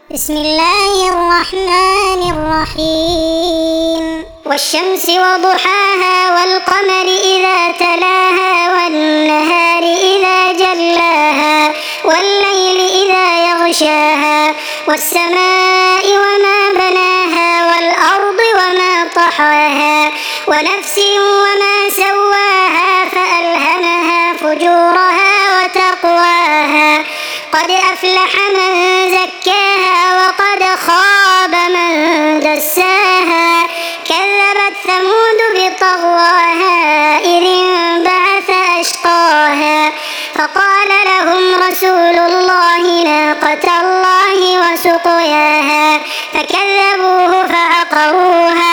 بسم الله الرحمن الرحيم والشمس وضحاها والقمر إذا تلاها والنهار إذا جلاها والليل إذا يغشاها والسماء وما بناها والأرض وما طحاها ونفس وما سواها فألهمها فجورها وتقواها قد أفلح من زكاها وقد خاب من دساها كذبت ثمود بطغواها إذ انبعث أشقاها فقال لهم رسول الله ناقة الله وسقياها فكذبوه فعقروها